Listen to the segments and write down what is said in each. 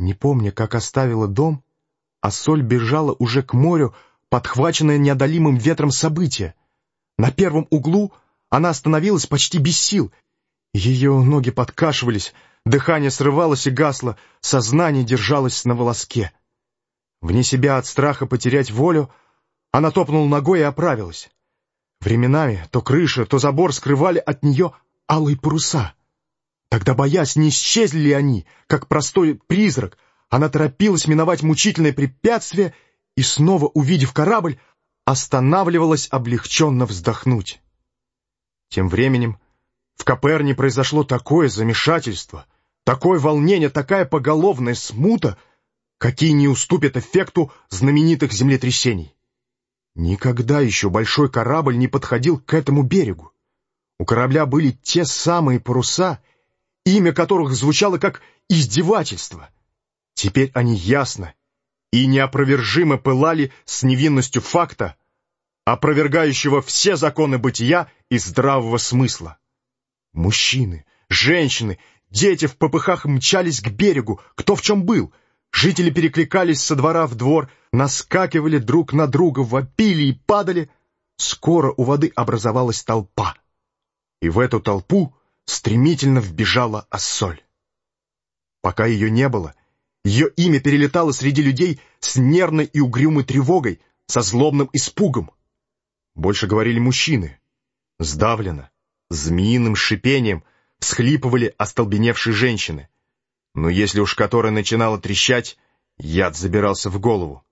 Не помня, как оставила дом, Ассоль бежала уже к морю, подхваченная неодолимым ветром события. На первом углу она остановилась почти без сил. Ее ноги подкашивались, дыхание срывалось и гасло, сознание держалось на волоске. Вне себя от страха потерять волю, она топнула ногой и оправилась. Временами то крыша, то забор скрывали от нее алые паруса. Тогда, боясь, не исчезли ли они, как простой призрак, она торопилась миновать мучительное препятствие и, снова увидев корабль, останавливалась облегченно вздохнуть. Тем временем в Коперне произошло такое замешательство, такое волнение, такая поголовная смута, какие не уступят эффекту знаменитых землетрясений. Никогда еще большой корабль не подходил к этому берегу. У корабля были те самые паруса, имя которых звучало как издевательство. Теперь они ясно и неопровержимо пылали с невинностью факта, опровергающего все законы бытия и здравого смысла. Мужчины, женщины, дети в попыхах мчались к берегу, кто в чем был. Жители перекликались со двора в двор, наскакивали друг на друга, вопили и падали. Скоро у воды образовалась толпа. И в эту толпу стремительно вбежала Ассоль. Пока ее не было, ее имя перелетало среди людей с нервной и угрюмой тревогой, со злобным испугом. Больше говорили мужчины. Сдавленно, змеиным шипением всхлипывали остолбеневшие женщины. Но если уж которая начинала трещать, яд забирался в голову.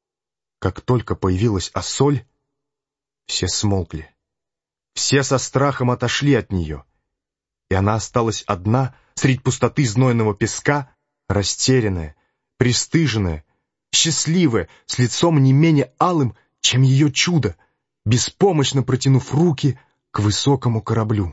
Как только появилась Ассоль, все смолкли. Все со страхом отошли от нее, и она осталась одна средь пустоты знойного песка, растерянная, пристыженная, счастливая, с лицом не менее алым, чем ее чудо, беспомощно протянув руки к высокому кораблю.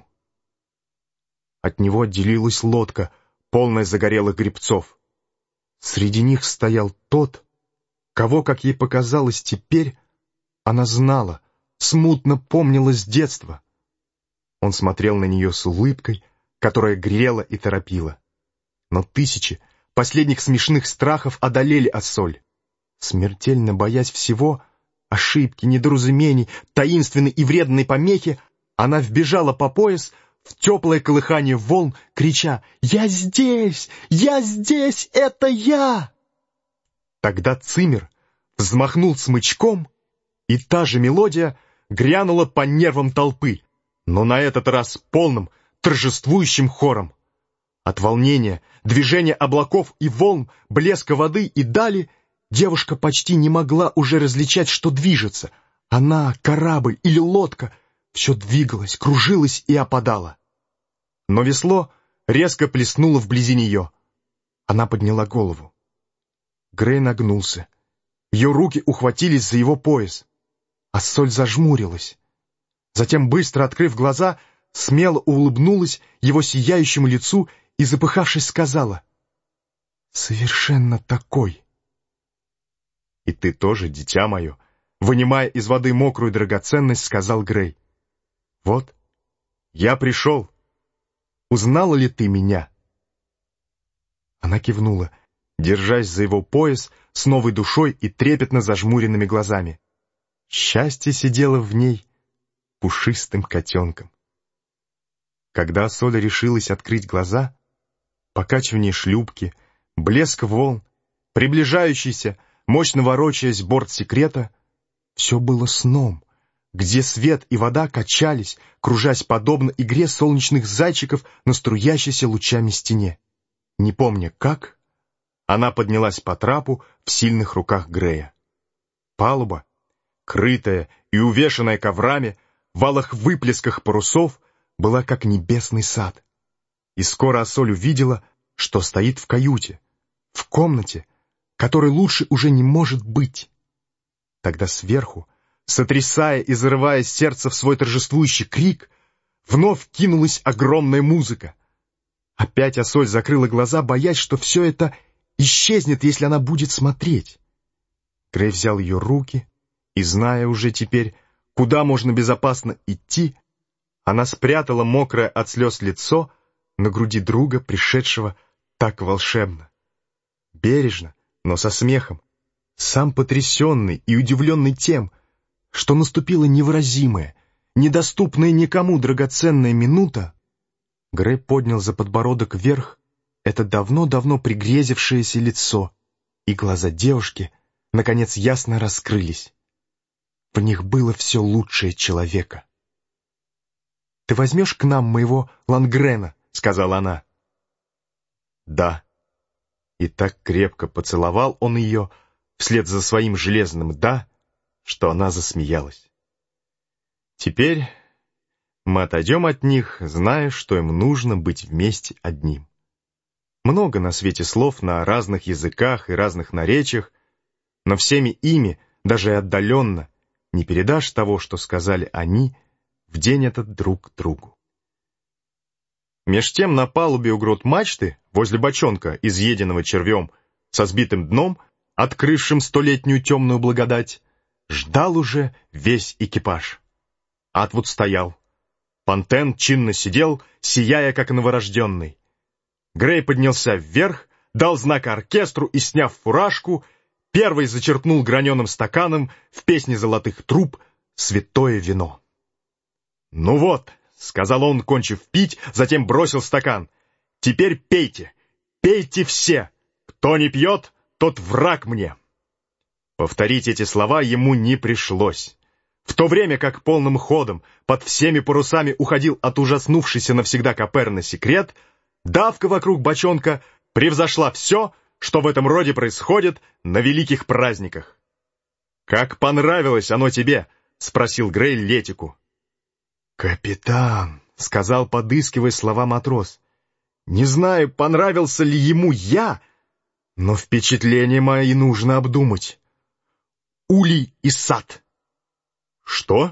От него отделилась лодка, полная загорелых гребцов. Среди них стоял тот, кого, как ей показалось теперь, она знала, смутно помнила с детства. Он смотрел на нее с улыбкой, которая грела и торопила. Но тысячи последних смешных страхов одолели Ассоль. Смертельно боясь всего, ошибки, недоразумений, таинственной и вредной помехи, она вбежала по пояс в теплое колыхание волн, крича: «Я здесь! Я здесь! Это я!» Тогда Циммер взмахнул смычком, и та же мелодия грянула по нервам толпы, но на этот раз полным, торжествующим хором. От волнения, движения облаков и волн, блеска воды и дали девушка почти не могла уже различать, что движется. Она, корабль или лодка, все двигалось, кружилось и опадало. Но весло резко плеснуло вблизи нее. Она подняла голову. Грей нагнулся. Ее руки ухватились за его пояс. Ассоль зажмурилась. Затем, быстро открыв глаза, смело улыбнулась его сияющему лицу и, запыхавшись, сказала: «Совершенно такой». «И ты тоже, дитя мое», — вынимая из воды мокрую драгоценность, сказал Грей. «Вот, я пришел. Узнала ли ты меня?» Она кивнула, держась за его пояс с новой душой и трепетно зажмуренными глазами. Счастье сидело в ней пушистым котенком. Когда Ассоль решилась открыть глаза, покачивание шлюпки, блеск волн, приближающийся, мощно ворочаясь борт секрета, все было сном, где свет и вода качались, кружась подобно игре солнечных зайчиков на струящейся лучами стене. Не помня как, она поднялась по трапу в сильных руках Грея. Палуба, крытая и увешанная коврами, в алых выплесках парусов, была как небесный сад. И скоро Ассоль увидела, что стоит в каюте, в комнате, которой лучше уже не может быть. Тогда сверху, сотрясая и зарывая сердце в свой торжествующий крик, вновь кинулась огромная музыка. Опять Ассоль закрыла глаза, боясь, что все это исчезнет, если она будет смотреть. Грей взял ее руки, и, зная уже теперь, куда можно безопасно идти, она спрятала мокрое от слез лицо на груди друга, пришедшего так волшебно. бережно, но со смехом, сам потрясенный и удивленный тем, что наступила невыразимая, недоступная никому драгоценная минута, Грей поднял за подбородок вверх это давно-давно пригрезившееся лицо, и глаза девушки, наконец, ясно раскрылись. В них было все лучшее человека. «Ты возьмешь к нам моего Лангрена?» — сказала она. «Да». И так крепко поцеловал он ее вслед за своим железным «да», что она засмеялась. «Теперь мы отойдем от них, зная, что им нужно быть вместе одним. Много на свете слов на разных языках и разных наречиях, но всеми ими, даже и отдаленно, не передашь того, что сказали они в день этот друг другу». Меж тем на палубе у грот мачты, возле бочонка, изъеденного червем, со сбитым дном, открывшим столетнюю темную благодать, ждал уже весь экипаж. Атвуд стоял. Пантен чинно сидел, сияя, как новорожденный. Грей поднялся вверх, дал знак оркестру и, сняв фуражку, первый зачерпнул граненым стаканом в песне золотых труб святое вино. «Ну вот», — сказал он, кончив пить, затем бросил стакан, — «теперь пейте, пейте все. Кто не пьет, тот враг мне». Повторить эти слова ему не пришлось. В то время как полным ходом под всеми парусами уходил от ужаснувшейся навсегда Коперна секрет, давка вокруг бочонка превзошла все, что в этом роде происходит на великих праздниках. «Как понравилось оно тебе?» — спросил Грей Летику. «Капитан», — сказал, подыскивая слова матрос, — «не знаю, понравился ли ему я, но впечатления мои нужно обдумать. Улей и сад». «Что?»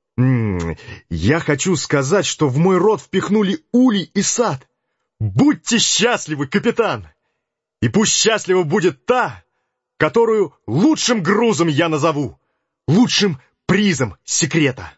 «Я хочу сказать, что в мой рот впихнули улей и сад. Будьте счастливы, капитан! И пусть счастлива будет та, которую лучшим грузом я назову, лучшим призом секрета».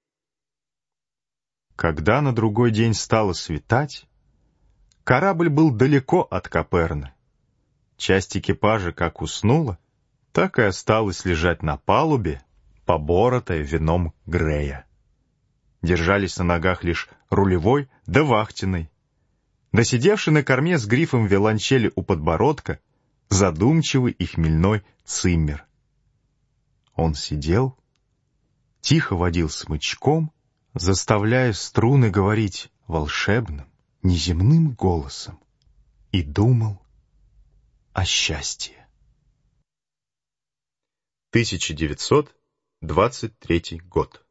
Когда на другой день стало светать, корабль был далеко от Коперны. Часть экипажа как уснула, так и осталась лежать на палубе, поборотая вином Грея. Держались на ногах лишь рулевой да вахтенный. Досидевший на корме с грифом виолончели у подбородка, задумчивый и хмельной Циммер. Он сидел, тихо водил смычком, заставляя струны говорить волшебным, неземным голосом, и думал о счастье. 1923 год.